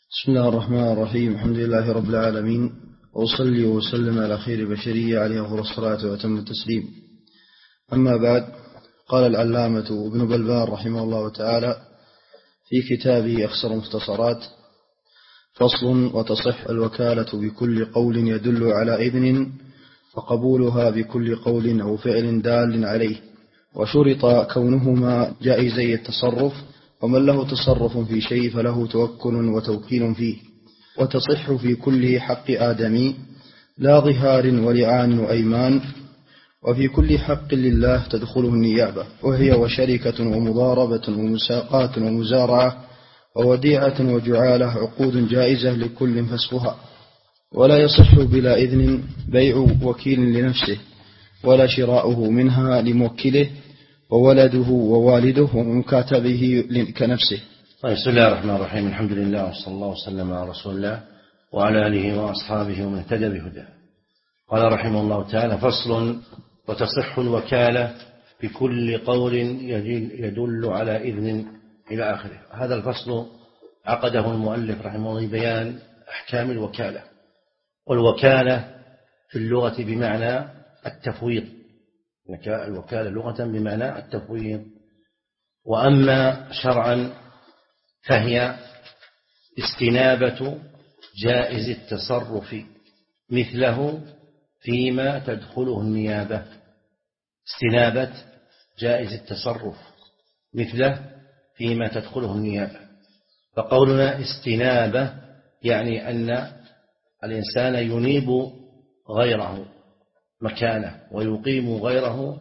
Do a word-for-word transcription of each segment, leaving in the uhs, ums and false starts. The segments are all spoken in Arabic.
بسم الله الرحمن الرحيم. الحمد لله رب العالمين، وأصلي وسلم على خير بشرية عليه أفضل الصلاة وأتم التسليم. أما بعد، قال العلامة ابن بلبان رحمه الله تعالى في كتابه أخسر مختصرات: فصل: وتصح الوكالة بكل قول يدل على إذن، فقبولها بكل قول أو فعل دال عليه، وشرط كونهما جائزي التصرف، ومن له تصرف في شيء فله توكل وتوكيل فيه. وتصح في كل حق آدمي لا ظهار ولعان وأيمان، وفي كل حق لله تدخله النيابة، وهي وشركة ومضاربة ومساقات ومزارعة ووديعة وجعالة عقود جائزة لكل فسخها. ولا يصح بلا إذن بيع وكيل لنفسه، ولا شراؤه منها لموكله، وولده ووالده ومكاتبه كنفسه. بسم الله الرحمن الرحيم. الحمد لله وصلى الله وسلم على رسول الله وعلى آله وأصحابه ومن اهتدى بهداه. قال رحمه الله تعالى: فصل: وتصح الوكالة بكل قول يدل على إذن، إلى آخره. هذا الفصل عقده المؤلف رحمه الله بيان أحكام الوكالة. والوكالة في اللغة بمعنى التفويض، الوكالة لغة بمعنى التفويض. وأما شرعا فهي استنابة جائز التصرف مثله فيما تدخله النيابة. استنابة جائز التصرف مثله فيما تدخله النيابة. فقولنا استنابة يعني أن الإنسان ينيب غيره مكانه ويقيم غيره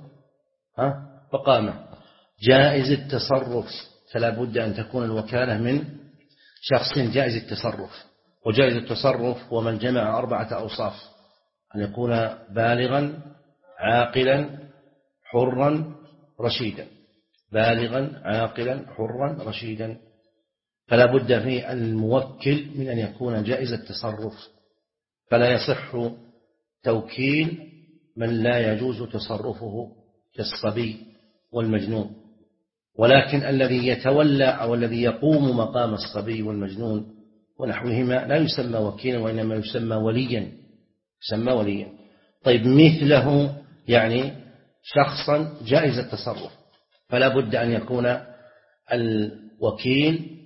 مقامه. جائز التصرف فلا بد أن تكون الوكالة من شخص جائز التصرف. وجائز التصرف هو من جمع أربعة أوصاف: أن يكون بالغا عاقلا حرا رشيدا. بالغا عاقلا حرا رشيدا. فلا بد في الموكل من أن يكون جائز التصرف، فلا يصح توكيل من لا يجوز تصرفه كالصبي والمجنون. ولكن الذي يتولى أو الذي يقوم مقام الصبي والمجنون ونحوهما لا يسمى وكيلا، وإنما يسمى وليا. يسمى وليا. طيب، مثله يعني شخصا جائز التصرف، فلا بد أن يكون الوكيل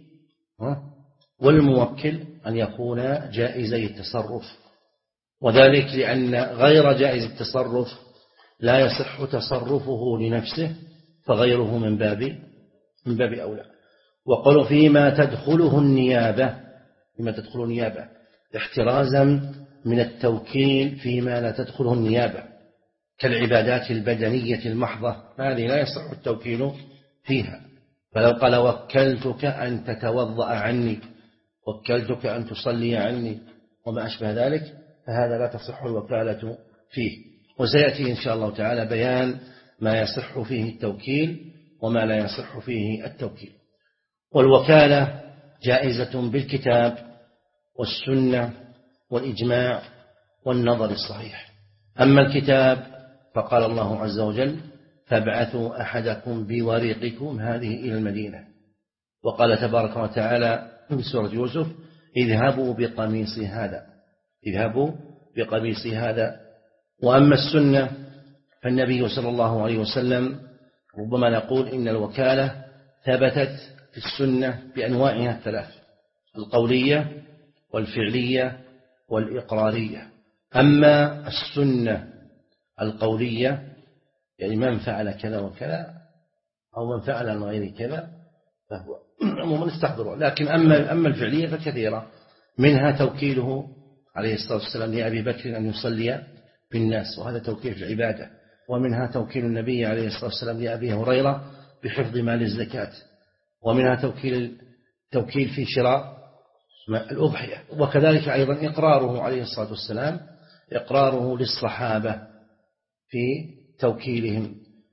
والموكل أن يكون جائزي التصرف. وذلك لأن غير جائز التصرف لا يصح تصرفه لنفسه، فغيره من باب من باب أولى. وقالوا فيما تدخله النيابة، فيما تدخله النيابة احترازا من التوكيل فيما لا تدخله النيابة، كالعبادات البدنية المحضة، هذه لا يصح التوكيل فيها. فلو قال: وكلتك أن تتوضأ عني، وكلتك أن تصلي عني، وما أشبه ذلك، فهذا لا تصح الوكالة فيه. وسيأتي إن شاء الله تعالى بيان ما يصح فيه التوكيل وما لا يصح فيه التوكيل. والوكالة جائزة بالكتاب والسنة والإجماع والنظر الصحيح. أما الكتاب فقال الله عز وجل: فابعثوا أحدكم بورقكم هذه إلى المدينة. وقال تبارك وتعالى في سورة يوسف: اذهبوا بقميصي هذا اذهبوا بقميصي هذا. وأما السنة فالنبي صلى الله عليه وسلم ربما نقول إن الوكالة ثبتت في السنة بأنواعها الثلاث: القولية والفعلية والإقرارية. أما السنة القولية يعني من فعل كذا وكذا، أو من فعل عن غير كذا، فهو عموما استحضره. لكن أما أما الفعلية فكثيرة، منها توكيله عليه الصلاة والسلام لأبي بكر أن يصلي بالناس، وهذا توكيل في العبادة. ومنها توكيل النبي عليه الصلاة والسلام لأبي هريرة بحفظ مال الزكاة. ومنها توكيل توكيل في شراء الأضحية. وكذلك أيضا إقراره عليه الصلاة والسلام إقراره للصحابة في توكيلهم.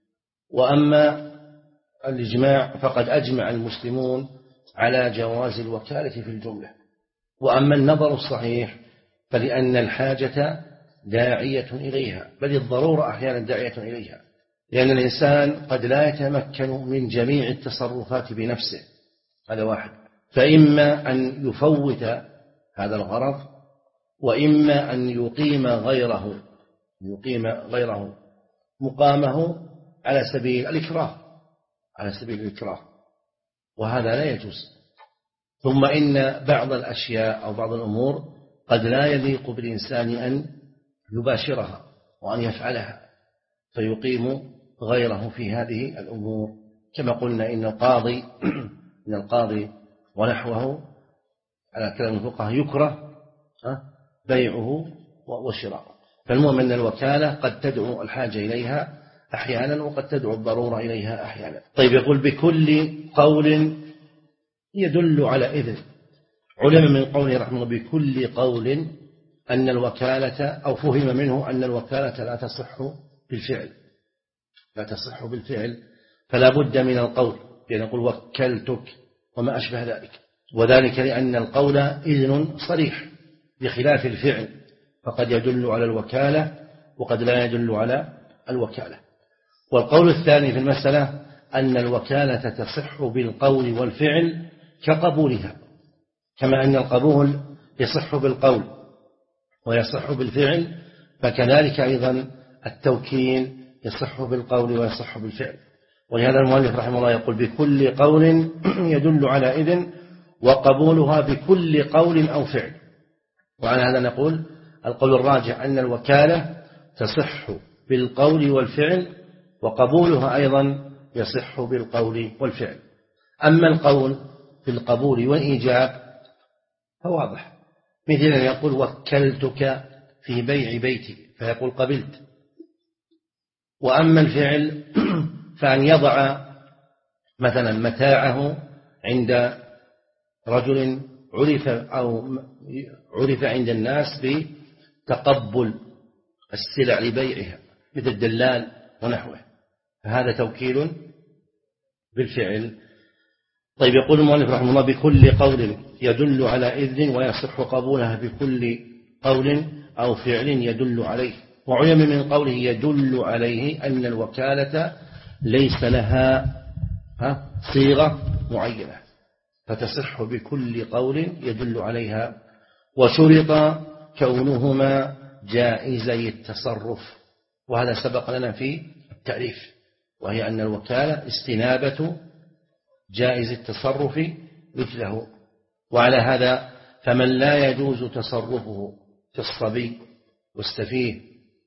وأما الإجماع فقد أجمع المسلمون على جواز الوكالة في الجملة. وأما النظر الصحيح فلأن الحاجة داعية إليها، بل الضرورة أحيانا داعية إليها، لأن الإنسان قد لا يتمكن من جميع التصرفات بنفسه، هذا واحد. فإما أن يفوت هذا الغرض، وإما أن يقيم غيره يقيم غيره مقامه على سبيل الإكراه على سبيل الإكراه وهذا لا يجوز. ثم إن بعض الأشياء أو بعض الأمور قد لا يليق بالإنسان أن يباشرها وأن يفعلها، فيقيم غيره في هذه الأمور، كما قلنا إن القاضي إن القاضي ونحوه على كلام الفقهاء يكره بيعه وشراؤه. فالمهم أن الوكالة قد تدعو الحاجة إليها أحيانا وقد تدعو الضرورة إليها أحيانا. طيب، يقول بكل قول يدل على إذن. علم من قوله رحمه الله بكل قول أن الوكالة، أو فهم منه أن الوكالة لا تصح بالفعل لا تصح بالفعل فلا بد من القول، بأن يقول وكلتك وما أشبه ذلك، وذلك لأن القول إذن صريح بخلاف الفعل، فقد يدل على الوكالة وقد لا يدل على الوكالة. والقول الثاني في المسألة أن الوكالة تصح بالقول والفعل كقبولها، كما أن القبول يصح بالقول ويصح بالفعل، فكذلك أيضا التوكيل يصح بالقول ويصح بالفعل. ولهذا المؤلف رحمه الله يقول بكل قول يدل على إذن، وقبولها بكل قول أو فعل. وعلى هذا نقول القول الراجح أن الوكالة تصح بالقول والفعل، وقبولها أيضا يصح بالقول والفعل. أما القول بالقبول والإيجاب فواضح، مثل أن يقول وكلتك في بيع بيتي فيقول قبلت. وأما الفعل فأن يضع مثلا متاعه عند رجل عرف أو عرف عند الناس بتقبل السلع لبيعها مثل الدلال ونحوه، فهذا توكيل بالفعل. طيب، يقول المؤلف رحمه الله بكل قول يدل على إذن ويصح قبولها بكل قول أو فعل يدل عليه. وعلم من قوله يدل عليه أن الوكالة ليس لها صيغة معينة، فتصح بكل قول يدل عليها. وشرط كونهما جائزي التصرف، وهذا سبق لنا في التعريف، وهي أن الوكالة استنابة جائز التصرف مثله. وعلى هذا فمن لا يجوز تصرفه في الصبي والسفيه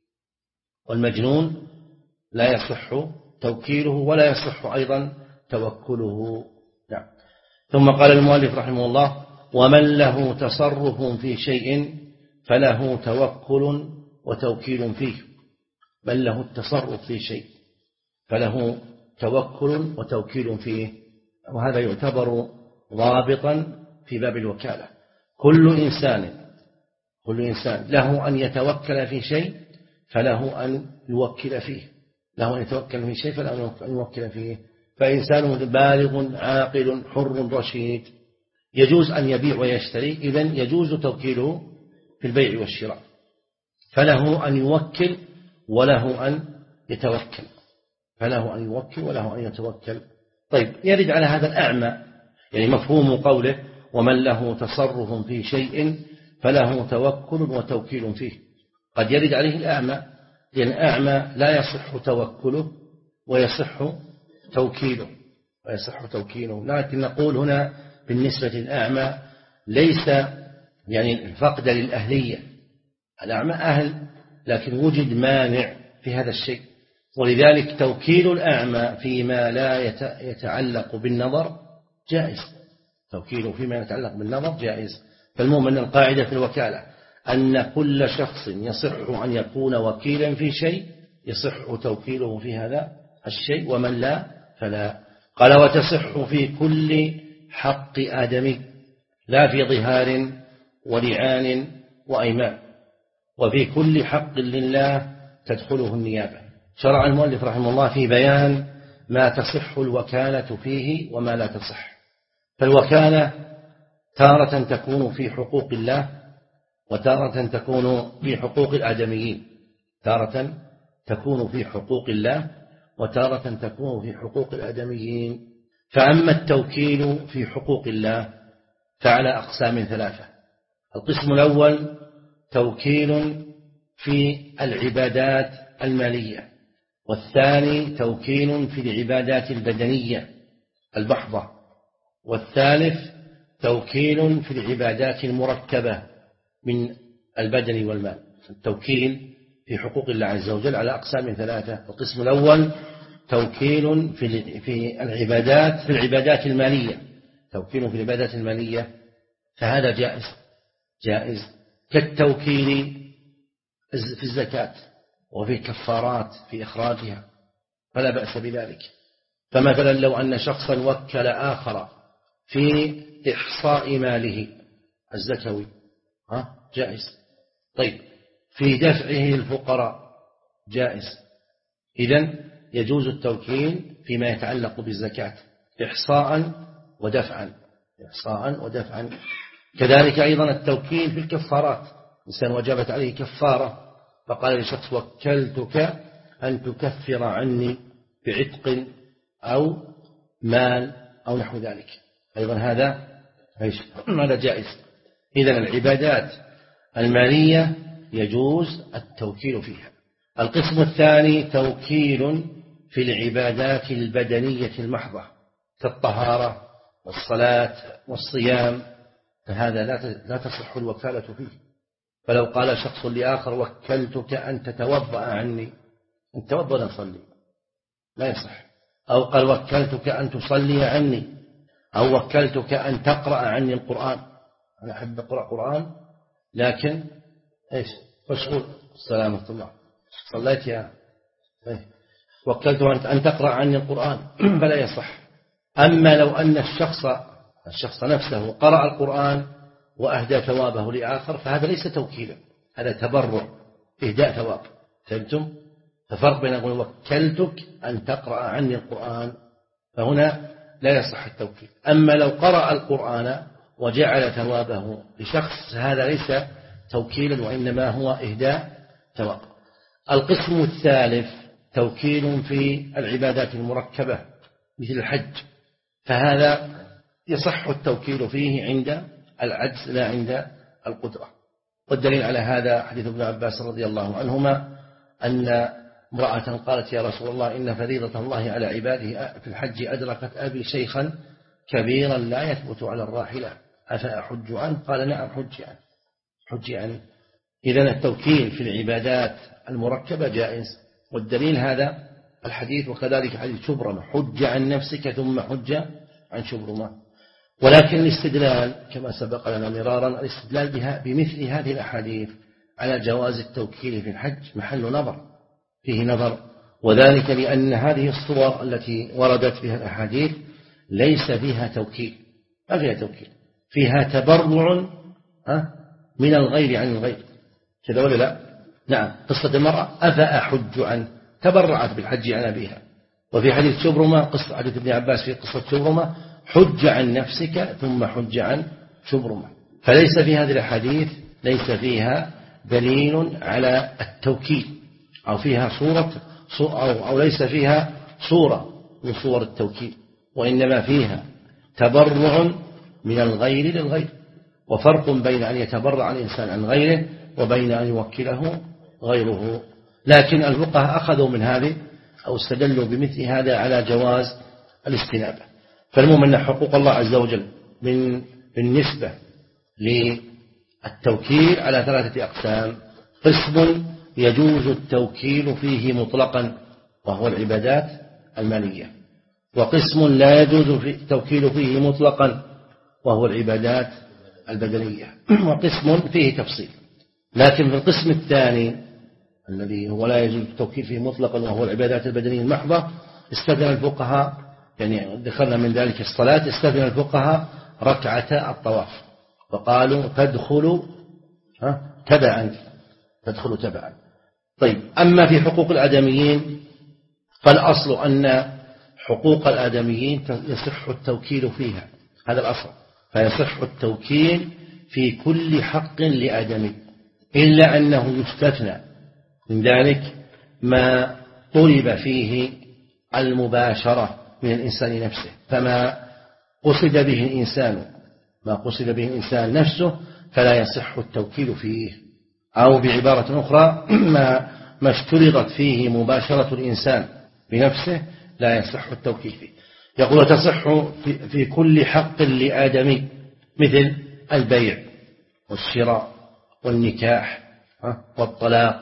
والمجنون لا يصح توكيله ولا يصح أيضا توكله. نعم. ثم قال المؤلف رحمه الله ومن له تصرف في شيء فله توكل وتوكيل فيه. من له التصرف في شيء فله توكل وتوكيل فيه، وهذا يعتبر ضابطا في باب الوكالة. كل إنسان كل إنسان له أن يتوكل في شيء فله أن يوكل فيه له أن يتوكل في شيء فله أن يوكل فيه. فإنسان بالغ عاقل حر رشيد يجوز أن يبيع ويشتري، إذن يجوز توكيله في البيع والشراء، فله أن يوكل وله أن يتوكل فله أن يوكل وله أن يتوكل. طيب، يرد على هذا الأعمى، يعني مفهوم قوله ومن له تصرف في شيء فله توكل وتوكيل فيه، قد يرد عليه الأعمى، لأن الأعمى لا يصح توكله ويصح توكيله ويصح توكيله لكن نقول هنا بالنسبة للأعمى ليس يعني فقد للأهلية، الأعمى أهل لكن وجد مانع في هذا الشيء، ولذلك توكيل الأعمى فيما لا يتعلق بالنظر جائز توكيله فيما يتعلق بالنظر جائز. فالمهم أن القاعدة في الوكالة أن كل شخص يصح أن يكون وكيلا في شيء يصح توكيله في هذا الشيء، ومن لا فلا. قال وتصح في كل حق آدمي لا في ظهار ولعان وأيمان، وفي كل حق لله تدخله النيابة. شرع المؤلف رحمه الله في بيان ما تصح الوكالة فيه وما لا تصح. فالوكالة تارة تكون في حقوق الله وتارة تكون في حقوق الآدميين، تارة تكون في حقوق الله وتارة تكون في حقوق الآدميين. فأما التوكيل في حقوق الله فعلى أقسام ثلاثة. القسم الأول توكيل في العبادات المالية، والثاني توكيل في العبادات البدنية البحضة، والثالث توكيل في العبادات المركبة من البدن والمال. التوكيل في حقوق الله عز وجل على أقسام ثلاثة. القسم الأول توكيل في في العبادات في العبادات المالية، توكيل في العبادات المالية، فهذا جائز جائز كالتوكيل في الزكاة وفي كفارات في إخراجها، فلا بأس بذلك. فمثلا لو أن شخصا وكل آخر في إحصاء ماله الزكوي ها جائز. طيب في دفعه للفقراء جائز. إذن يجوز التوكيل فيما يتعلق بالزكاة إحصاء ودفعا إحصاء ودفعا. كذلك أيضا التوكيل في الكفارات، إنسان وجبت عليه كفارة فقال لشخص وكلتك أن تكفر عني بعتق أو مال أو نحو ذلك، أيضا هذا هذا جائز. إذن العبادات المالية يجوز التوكيل فيها. القسم الثاني توكيل في العبادات البدنية المحضة كالطهارة والصلاة والصيام، فهذا لا تصح الوكالة فيه. فلو قال شخص لآخر وكلتك أن تتوضأ عني، أن تتوضأ نصلي، لا يصح. أو قال وكلتك أن تصلي عني، أو وكلتك أن تقرأ عني القرآن، أنا أحب أقرأ قرآن لكن إيش مشغول، سلامة الله صليت يا إيه؟ وكلتك أن تقرأ عني القرآن فلا يصح. أما لو أن الشخص الشخص نفسه قرأ القرآن وأهدى ثوابه لآخر فهذا ليس توكيلا، هذا تبرع إهداء ثواب. فهمتم؟ ففرق بين أقول وكلتك أن تقرأ عني القرآن، فهنا لا يصح التوكيل. أما لو قرأ القرآن وجعل ثوابه لشخص هذا ليس توكيلا وإنما هو إهداء ثواب. القسم الثالث توكيل في العبادات المركبة مثل الحج، فهذا يصح التوكيل فيه عند العجز لا عند القدرة. والدليل على هذا حديث ابن عباس رضي الله عنهما أن امرأة قالت يا رسول الله إن فريضة الله على عباده في الحج أدركت أبي شيخا كبيرا لا يثبت على الراحلة أفأحج عنه؟ قال نعم حج عنه حج عنه. إذن التوكيل في العبادات المركبة جائز، والدليل هذا الحديث، وكذلك حديث شبرمة حج عن نفسك ثم حج عن شبرمة. ولكن الاستدلال كما سبق لنا مرارا الاستدلال بها بمثل هذه الأحاديث على جواز التوكيل في الحج محل نظر فيه نظر، وذلك لأن هذه الصور التي وردت بها الأحاديث ليس فيها توكيل، ما فيها توكيل، فيها تبرع من الغير عن الغير، كذا ولا لا؟ نعم. قصة المرأة أفأحج عنه تبرعت بالحج عن أبيها. وفي حديث شبرمة قصة حديث ابن عباس في قصة شبرمة حج عن نفسك ثم حج عن شبرمة. فليس في هذه الحديث ليس فيها دليل على التوكيل أو فيها صورة أو, أو ليس فيها صورة من صور التوكيل، وإنما فيها تبرع من الغير للغير. وفرق بين أن يتبرع الإنسان عن غيره وبين أن يوكله غيره. لكن الفقهاء أخذوا من هذه أو استدلوا بمثل هذا على جواز الاستنابة. فالمهم أن حقوق الله عز وجل من بالنسبة للتوكيل على ثلاثة أقسام: قسم يجوز التوكيل فيه مطلقا وهو العبادات المالية، وقسم لا يجوز التوكيل فيه مطلقا وهو العبادات البدنية، وقسم فيه تفصيل. لكن في القسم الثاني الذي هو لا يجوز التوكيل فيه مطلقا وهو العبادات البدنية المحضة استثنى الفقهاء، يعني دخلنا من ذلك الصلاة، استثنى الفقهاء ركعة الطواف فقالوا تدخل تبعا تدخل تبعا. طيب، أما في حقوق الآدميين فالأصل أن حقوق الآدميين يصح التوكيل فيها، هذا الأصل، فيصح التوكيل في كل حق لآدمي، إلا أنه يستثنى من ذلك ما طلب فيه المباشرة من الإنسان نفسه. فما قصد به الإنسان ما قصد به الإنسان نفسه فلا يصح التوكيل فيه. أو بعبارة أخرى ما ما اشترطت فيه مباشرة الإنسان بنفسه لا يصح التوكيل فيه. يقول تصح في, في كل حق لآدمي مثل البيع والشراء والنكاح والطلاق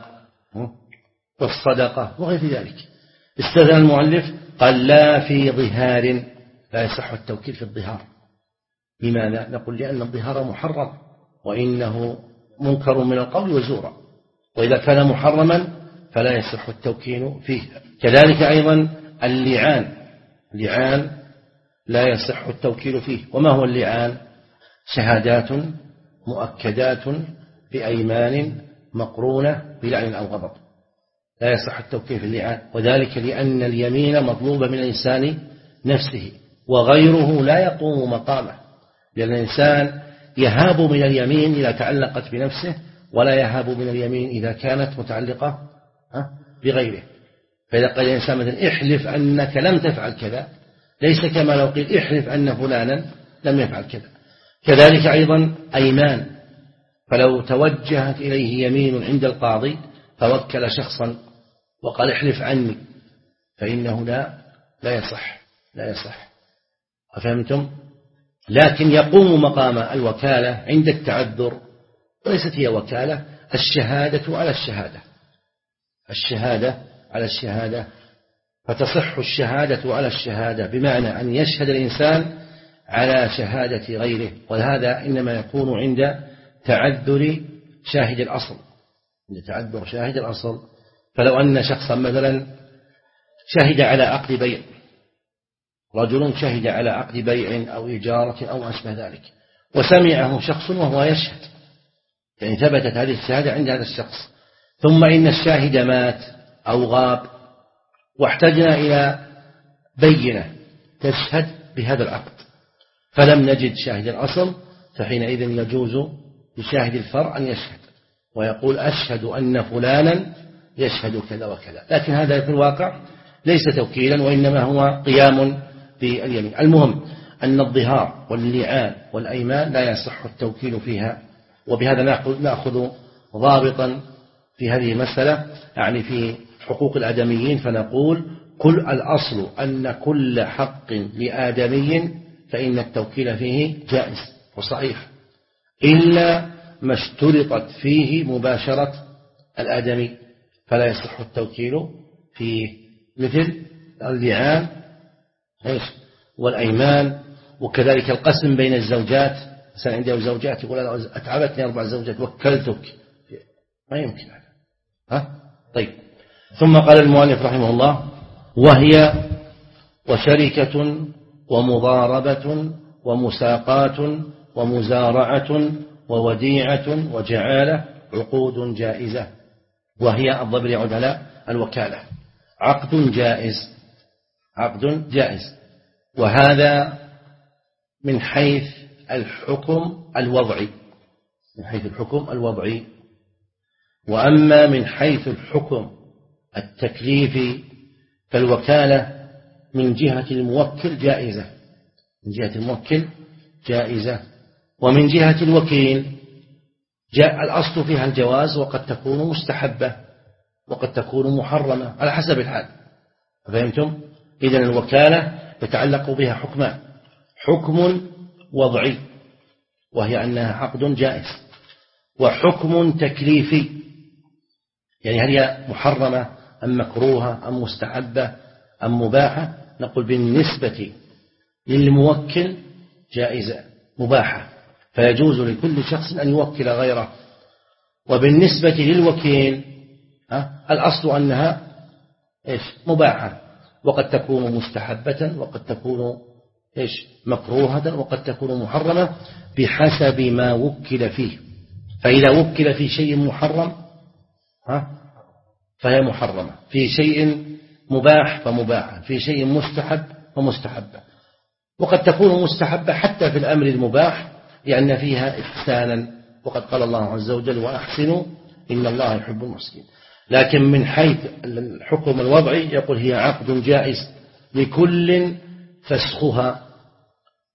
والصدقة وغير ذلك. استثنى المؤلف قال لا في ظهار، لا يصح التوكيل في الظهار. لماذا؟ نقول لأن الظهار محرم وإنه منكر من القول وزورا، وإذا كان محرما فلا يصح التوكيل فيه. كذلك أيضا اللعان، اللعان لا يصح التوكيل فيه. وما هو اللعان؟ شهادات مؤكدات بأيمان مقرونة بلعن أو غضب، لا يصح التوكيل في اللعان، وذلك لأن اليمين مطلوبة من الإنسان نفسه وغيره لا يقوم مقامه، لأن الإنسان يهاب من اليمين إذا تعلقت بنفسه ولا يهاب من اليمين إذا كانت متعلقة بغيره. فإذا قال الإنسان مثلا احلف أنك لم تفعل كذا ليس كما لو قيل احلف أن فلانا لم يفعل كذا. كذلك أيضا أيمان، فلو توجهت إليه يمين عند القاضي فوكل شخصا وقال احلف عني فإنه لا لا يصح لا يصح أفهمتم؟ لكن يقوم مقام الوكالة عند التعذر، وليست هي وكالة، الشهادة على الشهادة، الشهادة على الشهادة، فتصح الشهادة على الشهادة بمعنى أن يشهد الإنسان على شهادة غيره، وهذا إنما يكون عند تعذر شاهد الأصل، عند تعذر شاهد الأصل. فلو أن شخصا مثلا شهد على عقد بيع، رجل شهد على عقد بيع أو إجارة أو أشبه ذلك، وسمعه شخص وهو يشهد، يعني ثبتت هذه الشهادة عند هذا الشخص، ثم إن الشاهد مات أو غاب واحتجنا إلى بينة تشهد بهذا العقد فلم نجد شاهد الأصل، فحينئذ يجوز لشاهد الفرع أن يشهد ويقول أشهد أن فلانا يشهد كذا وكذا، لكن هذا في الواقع ليس توكيلا وإنما هو قيام باليمين. المهم أن الظهار واللعان والأيمان لا يصح التوكيل فيها. وبهذا نأخذ ضابطا في هذه المسألة، يعني في حقوق الآدميين، فنقول كل الأصل أن كل حق لآدمي فإن التوكيل فيه جائز وصحيح، إلا ما اشترطت فيه مباشرة الآدمي فلا يصح التوكيل فيه، مثل اللعان والأيمان، وكذلك القسم بين الزوجات. مثلا عنده زوجات يقول أنا أتعبتني أربع زوجات وكلتك، ما يمكن هذا. ها؟ طيب. ثم قال المؤلف رحمه الله وهي وشركة ومضاربة ومساقات ومزارعة ووديعة وجعالة عقود جائزة. وهي الضبر يعود على الوكالة، عقد جائز، عقد جائز. وهذا من حيث الحكم الوضعي، من حيث الحكم الوضعي. وأما من حيث الحكم التكليفي فالوكالة من جهة الموكل جائزة، من جهة الموكل جائزة. ومن جهة الوكيل جاء الأصل فيها الجواز، وقد تكون مستحبة وقد تكون محرمة على حسب الحال. فهمتم؟ إذن الوكالة يتعلق بها حكمان: حكم وضعي وهي أنها عقد جائز، وحكم تكليفي يعني هل هي محرمة أم مكروهة أم مستحبة أم مباحة. نقول بالنسبة للموكل جائزة مباحة، فيجوز لكل شخص أن يوكل غيره. وبالنسبة للوكيل الأصل أنها إيش مباحة، وقد تكون مستحبة وقد تكون إيش مكروهة وقد تكون محرمة بحسب ما وكل فيه. فإذا وكل في شيء محرم ها فهي محرمة، في شيء مباح فمباحة، في شيء مستحب فمستحبة. وقد تكون مستحبة حتى في الأمر المباح لأن فيها إحسانا، وقد قال الله عز وجل وأحسنوا إن الله يحب المحسنين. لكن من حيث الحكم الوضعي يقول هي عقد جائز لكل فسخها،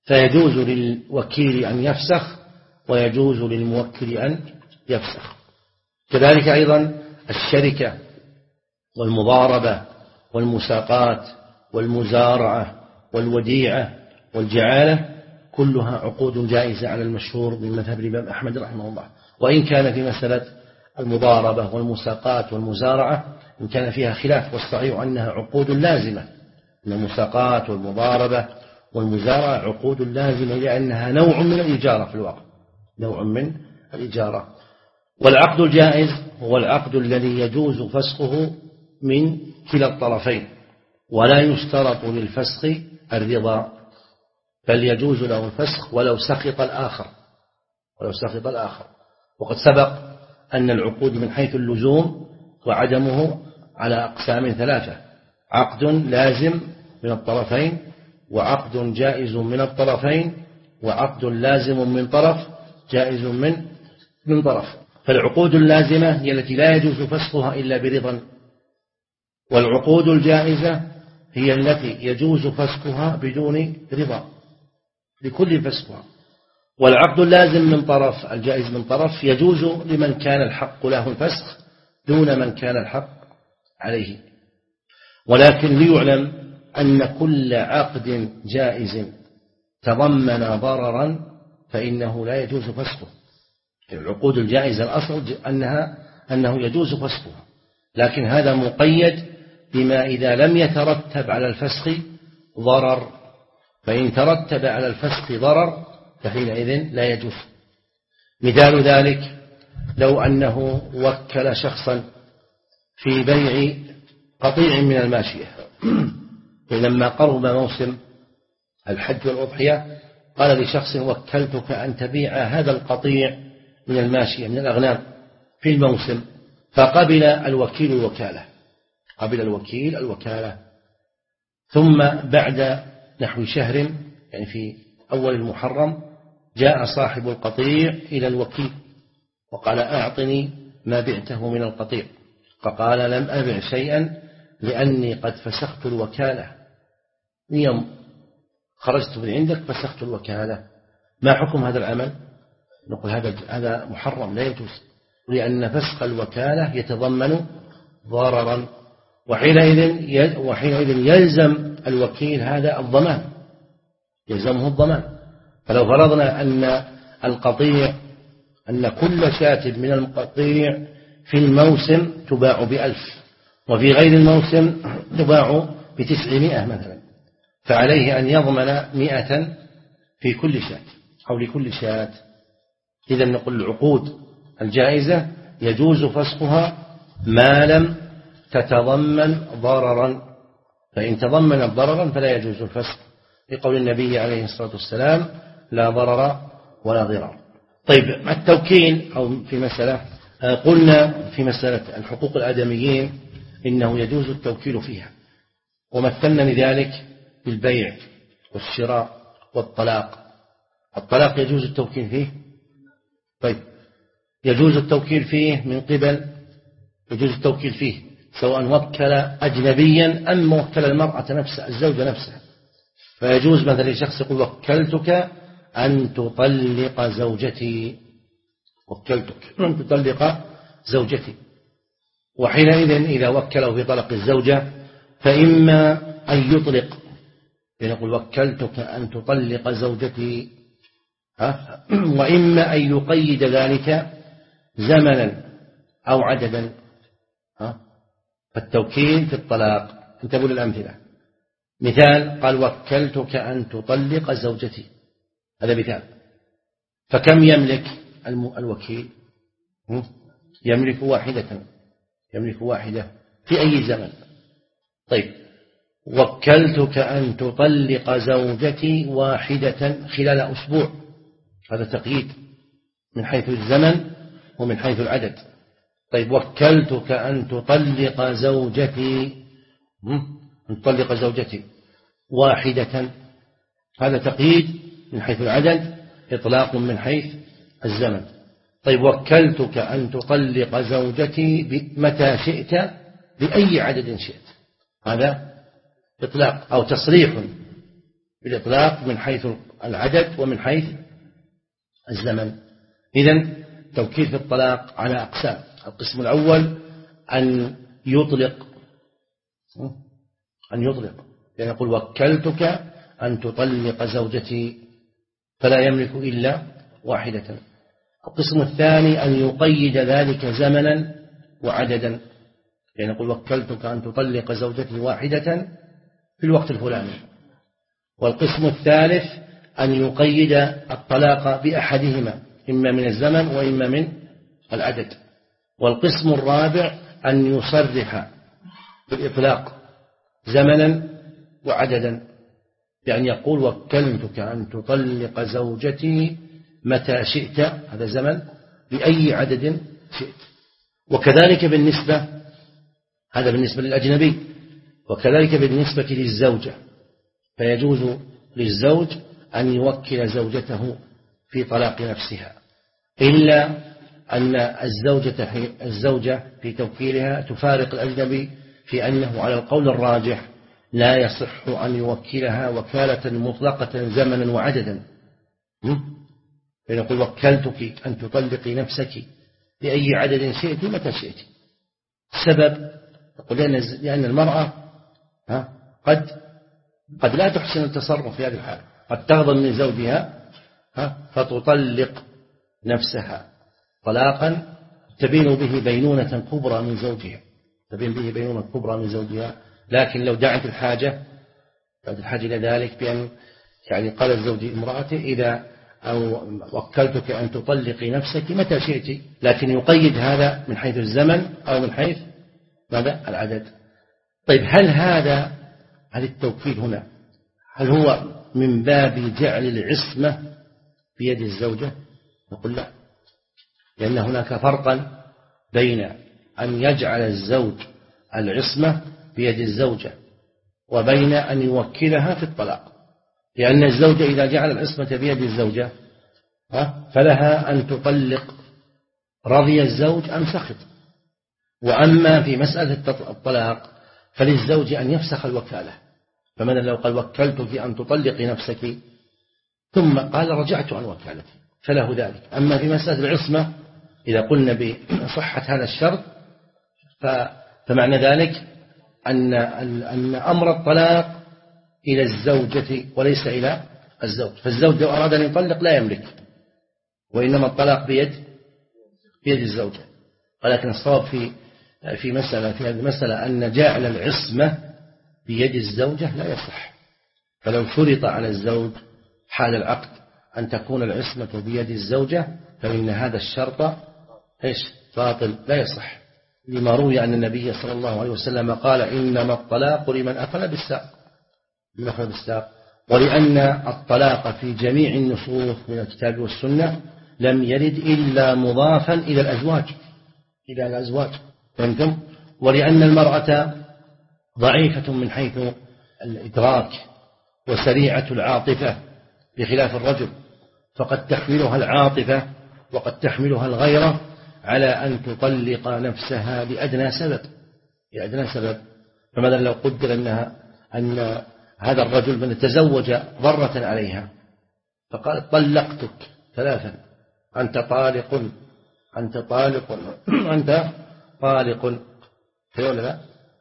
فيجوز للوكيل أن يفسخ ويجوز للموكل أن يفسخ. كذلك أيضا الشركة والمضاربة والمساقات والمزارعة والوديعة والجعالة كلها عقود جائزة على المشهور من مذهب الإمام أحمد رحمه الله. وإن كان في مسألة المضاربة والمساقات والمزارعة إن كان فيها خلاف، والصحيح أنها عقود لازمة، أن المساقات والمضاربة والمزارعة عقود لازمة لأنها نوع من الإجارة في الواقع، نوع من الإجارة. والعقد الجائز هو العقد الذي يجوز فسخه من كلا الطرفين، ولا يشترط للفسخ الرضا، بل يجوز له الفسخ ولو سخط الآخر ولو سخط الآخر. وقد سبق أن العقود من حيث اللزوم وعدمه على أقسام ثلاثة: عقد لازم من الطرفين، وعقد جائز من الطرفين، وعقد لازم من طرف جائز من من طرف. فالعقود اللازمة هي التي لا يجوز فسخها إلا برضا، والعقود الجائزة هي التي يجوز فسخها بدون رضا لكل فسخها. والعقد اللازم من طرف الجائز من طرف يجوز لمن كان الحق له الفسخ دون من كان الحق عليه. ولكن ليعلم أن كل عقد جائز تضمن ضررا فإنه لا يجوز فسخه. العقود الجائزة الأصل أنها أنه يجوز فسخها، لكن هذا مقيد بما إذا لم يترتب على الفسخ ضرر، فإن ترتب على الفسخ ضرر فحينئذ لا يجوز. مثال ذلك لو أنه وكل شخصا في بيع قطيع من الماشية، لما قرب موسم الحج والأضحية قال لشخص: وكلتك أن تبيع هذا القطيع من الماشية من الأغنام في الموسم. فقبل الوكيل الوكالة قبل الوكيل الوكالة ثم بعد نحو شهر، يعني في أول المحرم، جاء صاحب القطيع إلى الوكيل وقال: أعطني ما بعته من القطيع. فقال: لم أبع شيئا لأني قد فسخت الوكالة، يوم خرجت من عندك فسخت الوكالة. ما حكم هذا العمل؟ نقول هذا هذا محرم لا يجوز، لأن فسخ الوكالة يتضمن ضررا، وحينئذ وحينئذ يلزم الوكيل هذا الضمان، يلزمه الضمان. فلو فرضنا أن القطيع أن كل شاة من القطيع في الموسم تباع بألف وفي غير الموسم تباع بتسعمائة مثلا، فعليه أن يضمن مئة في كل شاة أو لكل شاة. إذا نقول العقود الجائزة يجوز فسخها ما لم تتضمن ضررا، فإن تضمنت ضررا فلا يجوز الفسخ، لقول النبي عليه الصلاة والسلام: لا ضرر ولا ضرار. طيب، التوكيل أو في مسألة قلنا في مسألة الحقوق الآدميين إنه يجوز التوكيل فيها، ومثلنا لذلك بالبيع والشراء والطلاق. الطلاق يجوز التوكيل فيه. طيب، يجوز التوكيل فيه من قبل يجوز التوكيل فيه سواء وكل أجنبيا أم وكل المرأة نفسها الزوجة نفسها. فيجوز مثلا شخص يقول: وكلتك أن تطلق زوجتي وكلتك أن تطلق زوجتي. وحينئذ إذا وكله في طلق الزوجة فإما أن يطلق، يقول: وكلتك أن تطلق زوجتي، ها؟ وإما أن يقيد ذلك زمنا أو عددا. ها؟ فالتوكيل في الطلاق انتبهوا للأمثلة. مثال قال: وكلتك أن تطلق زوجتي، هذا مثال. فكم يملك الوكيل؟ يملك واحدة يملك واحدة في أي زمن. طيب، وكلتك أن تطلق زوجتي واحدة خلال أسبوع، هذا تقييد من حيث الزمن ومن حيث العدد. طيب، وكلتك أن تطلق زوجتي أن تطلق زوجتي واحدة، هذا تقييد من حيث العدد، إطلاق من حيث الزمن. طيب، وكلتك أن تطلق زوجتي متى شئت بأي عدد شئت، هذا إطلاق أو تصريح بالإطلاق من حيث العدد ومن حيث الزمن. إذن توكيل في الطلاق على أقسام. القسم الأول أن يطلق أن يطلق يعني يقول وكلتك أن تطلق زوجتي فلا يملك إلا واحدة. القسم الثاني أن يقيد ذلك زمنا وعددا، يعني يقول وكلتك أن تطلق زوجتي واحدة في الوقت الفلاني. والقسم الثالث أن يقيد الطلاق بأحدهما إما من الزمن وإما من العدد. والقسم الرابع أن يصرح بالإطلاق زمنا وعددا، يعني يقول وكلتك أن تطلق زوجتي متى شئت، هذا زمن، بأي عدد شئت. وكذلك بالنسبة، هذا بالنسبة للأجنبي، وكذلك بالنسبة للزوجة، فيجوز للزوج أن يوكل زوجته في طلاق نفسها، إلا أن الزوجة في, الزوجة في توكيلها تفارق الأجنبي في أنه على القول الراجح لا يصح أن يوكلها وكالة مطلقة زمنا وعددا. فيقول وكلتك أن تطلقي نفسك بأي عدد شئت متى شئت. السبب يقول لأن المرأة قد قد لا تحسن التصرف في هذه الحالة، قد تغضب من زوجها فتطلق نفسها طلاقا تبين به بينونة كبرى من زوجها، تبين به بينونة كبرى من زوجها. لكن لو دعت الحاجة دعت الحاجة إلى ذلك بأن يعني قال الزوج امرأته إذا أو وكلتك أن تطلقي نفسك متى شئت، لكن يقيد هذا من حيث الزمن أو من حيث ماذا العدد. طيب هل هذا هل التوكيل هنا هل هو من باب جعل العصمة بيد الزوجة؟ نقول لا، لأن هناك فرقا بين أن يجعل الزوج العصمة بيد الزوجة وبين أن يوكلها في الطلاق. لأن الزوجة إذا جعل العصمة بيد الزوجة فلها أن تطلق رضي الزوج أم سخط. وأما في مسألة الطلاق فللزوج أن يفسخ الوكالة. فمن لو قال وكلتك أن تطلقي نفسك ثم قال رجعت عن وكالتي فله ذلك. أما في مسألة العصمة إذا قلنا بصحة هذا الشرط فمعنى ذلك أن أن أمر الطلاق إلى الزوجة وليس إلى الزوج. فالزوج لو أراد أن يطلق لا يملك، وإنما الطلاق بيد بيد الزوجة. ولكن الصواب في في مسألة في هذه المسألة أن جعل العصمة بيد الزوجة لا يصح. فلو شرط على الزوج حال العقد أن تكون العصمة بيد الزوجة فإن هذا الشرط إيش باطل لا يصح، لما روي أن النبي صلى الله عليه وسلم قال إنما الطلاق لمن أخذ بالساق من أخذ بالساق، ولأن الطلاق في جميع النصوص من الكتاب والسنة لم يرد إلا مضافا إلى الأزواج إلى الأزواج فهمتم؟ ولأن المرأة ضعيفة من حيث الإدراك وسريعة العاطفة بخلاف الرجل، فقد تحملها العاطفة وقد تحملها الغيرة على أن تطلق نفسها لأدنى سبب لأدنى سبب. فماذا لو قدر أنها أن هذا الرجل من تزوج ضرة عليها فقال طلقتك ثلاثا أنت طالق أنت طالق أنت طالق ولا لا؟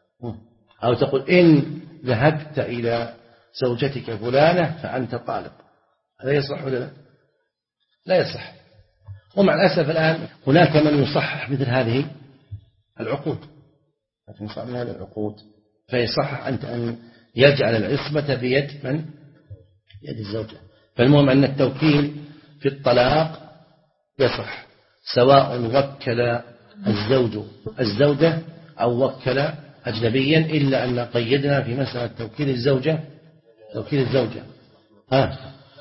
أو تقول إن ذهبت إلى زوجتك فلانة فأنت طالق، هذا يصح ولا لا؟ لا يصح. ومع الأسف الآن هناك من يصحح مثل هذه العقود يصحح من هذه العقود فيصحح أنت أن يجعل العصمة بيد من؟ يد الزوجة. فالمهم أن التوكيل في الطلاق يصح سواء وكل الزوج الزوجة أو وكل أجنبيا، إلا أن قيدنا في مسألة توكيل الزوجة توكيل الزوجة ها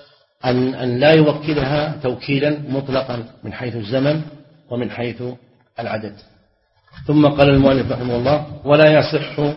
أن أن لا يوكلها توكيلا مطلقا من حيث الزمن ومن حيث العدد. ثم قال المؤلف رحمه الله ولا يصح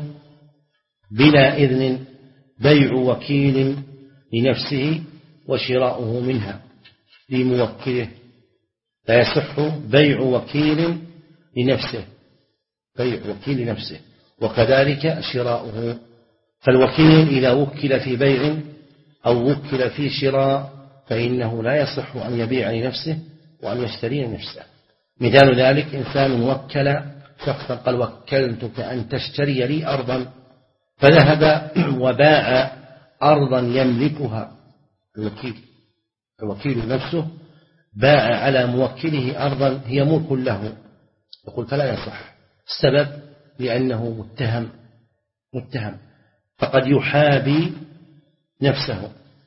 بلا إذن بيع وكيل لنفسه وشراؤه منها لموكله. لا يصح بيع وكيل لنفسه بيع وكيل لنفسه وكذلك شراؤه. فالوكيل إذا وكل في بيع أو وكل في شراء فإنه لا يصح أن يبيع لنفسه وأن يشتري لنفسه. مثال ذلك إنسان وكل شخصا قال وكلتك أن تشتري لي أرضا، فذهب وباع أرضا يملكها الوكيل الوكيل نفسه، باع على موكله أرضا هي ملك له، يقول فلا يصح. السبب لأنه متهم متهم فقد يحابي نفسه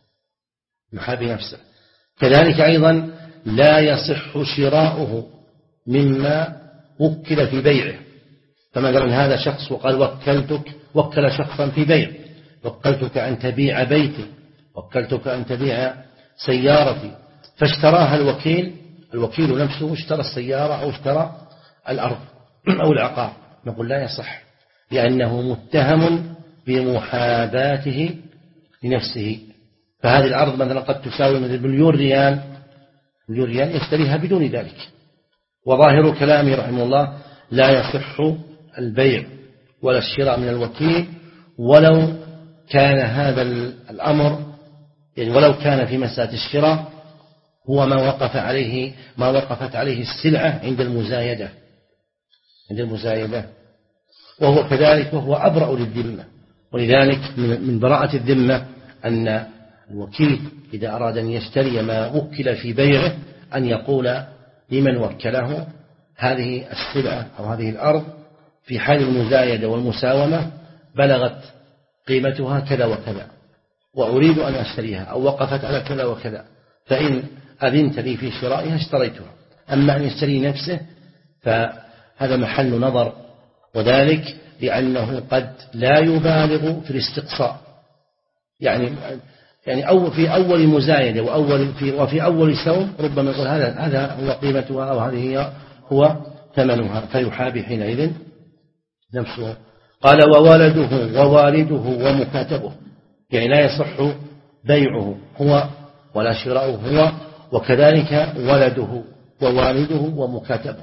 يحابي نفسه. كذلك أيضا لا يصح شراؤه مما وكل في بيعه. فمثلا هذا شخص وقال وكلتك وكل شخصا في بيع، وكلتك أن تبيع بيتي، وكلتك أن تبيع سيارتي، فاشتراها الوكيل الوكيل نفسه اشترى السيارة أو اشترى الأرض أو العقار، نقول لا يصح لأنه متهم بمحاباته لنفسه. فهذه الأرض مثلا قد تساوي مثل مليون ريال مليون ريال يشتريها بدون ذلك. وظاهر كلامه رحمه الله لا يصح البيع ولا الشراء من الوكيل ولو كان هذا الأمر يعني ولو كان في مسألة الشراء هو ما وقف عليه ما وقفت عليه السلعة عند المزايدة عند المزايدة وهو كذلك وهو أبرأ للذمة. ولذلك من براءة الذمة أن الوكيل إذا أراد أن يشتري ما وكل في بيعه أن يقول لمن وكله هذه السلعة أو هذه الأرض في حال المزايدة والمساومة بلغت قيمتها كذا وكذا وأريد أن أشتريها أو وقفت على كذا وكذا، فإن أذنت لي في شرائها اشتريتها. أما أن يشتري نفسه فهذا محل نظر، وذلك لأنه قد لا يبالغ في الاستقصاء، يعني يعني أو في أول مزايدة وأول في وفي أول سوم ربما يقول هذا هذا هو قيمتها أو هذه هي هو ثمنها فيحابي حينئذ نفسه. قال وولده ووالده ومكاتبه، يعني لا يصح بيعه هو ولا شراؤه هو، وكذلك ولده ووالده ومكاتبه،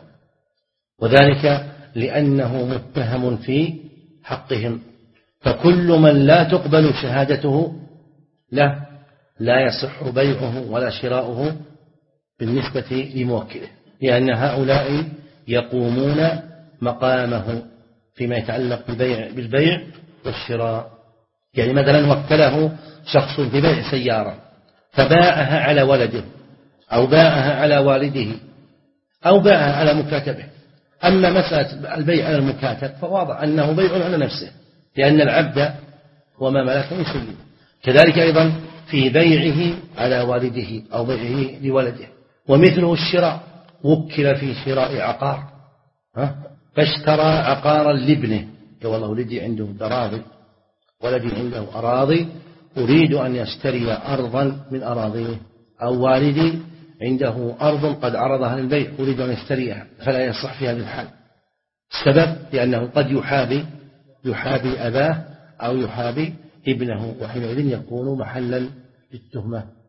وذلك لأنه متهم في حقهم. فكل من لا تقبل شهادته لا لا يصح بيعه ولا شراؤه بالنسبة لموكله، لأن هؤلاء يقومون مقامه فيما يتعلق بالبيع, بالبيع والشراء. يعني مثلا وكله شخص في بيع سيارة فباعها على ولده أو باعها على والده أو باعها على مكاتبه. أما مسألة البيع على المكاتب فواضح أنه بيع على نفسه لأن العبد وما ملك يسلم. كذلك أيضا في بيعه على والده أو بيعه لولده. ومثله الشراء، وكل في شراء عقار فاشترى عقارا لابنه، والله ولدي عنده أراضي ولدي عنده أراضي أريد أن يشتري أرضا من أراضيه، أو والدي عنده أرض قد عرضها للبيع أريد أن يشتريها، فلا يصح في هذه الحال. السبب لأنه قد يحابي يحابي أباه أو يحابي ابنه، وحينئذ يكون محلا للتهمة.